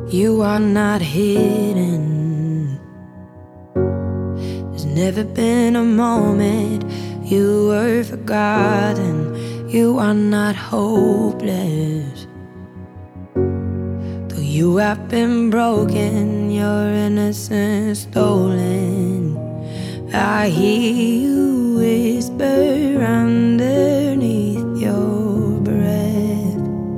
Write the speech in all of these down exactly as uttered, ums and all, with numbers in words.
You are not hidden. There's never been a moment you were forgotten. You are not hopeless. Though you have been broken, your innocence stolen, I hear you whisper underneath your breath.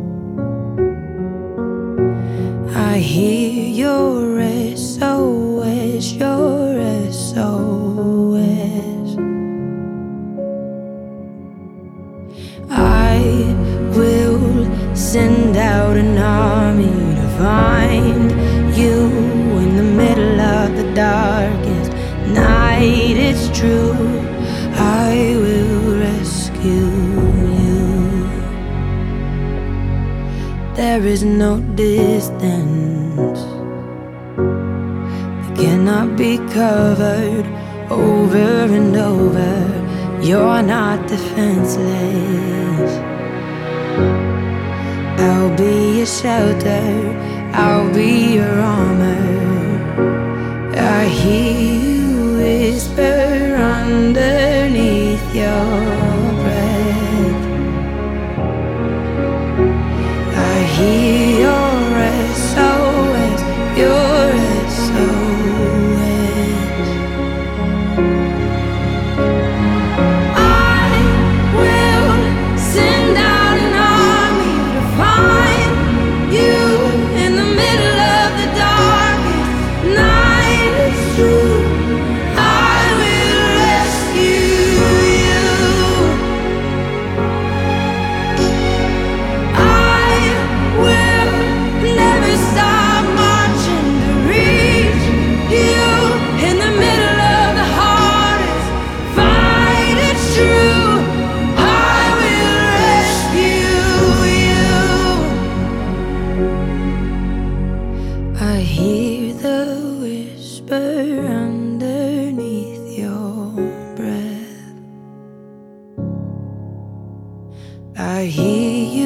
I hear your S O S, your S O S. I will send out an army to find you in the middle of the darkest night. It's true, I will rescue you. There is no distance that cannot be covered over and over. You're not defenseless. I'll be your shelter, I'll be your armor. I hear you whisper underneath your breath. I hear your S O S, your S O S. I will send out an army to find you in the middle of the darkest night. It's true, I will rescue you. I will never stop marching to reach you in the middle of the hardest fight. It's true, I will rescue you. I hear the whisper underneath your breath. I hear you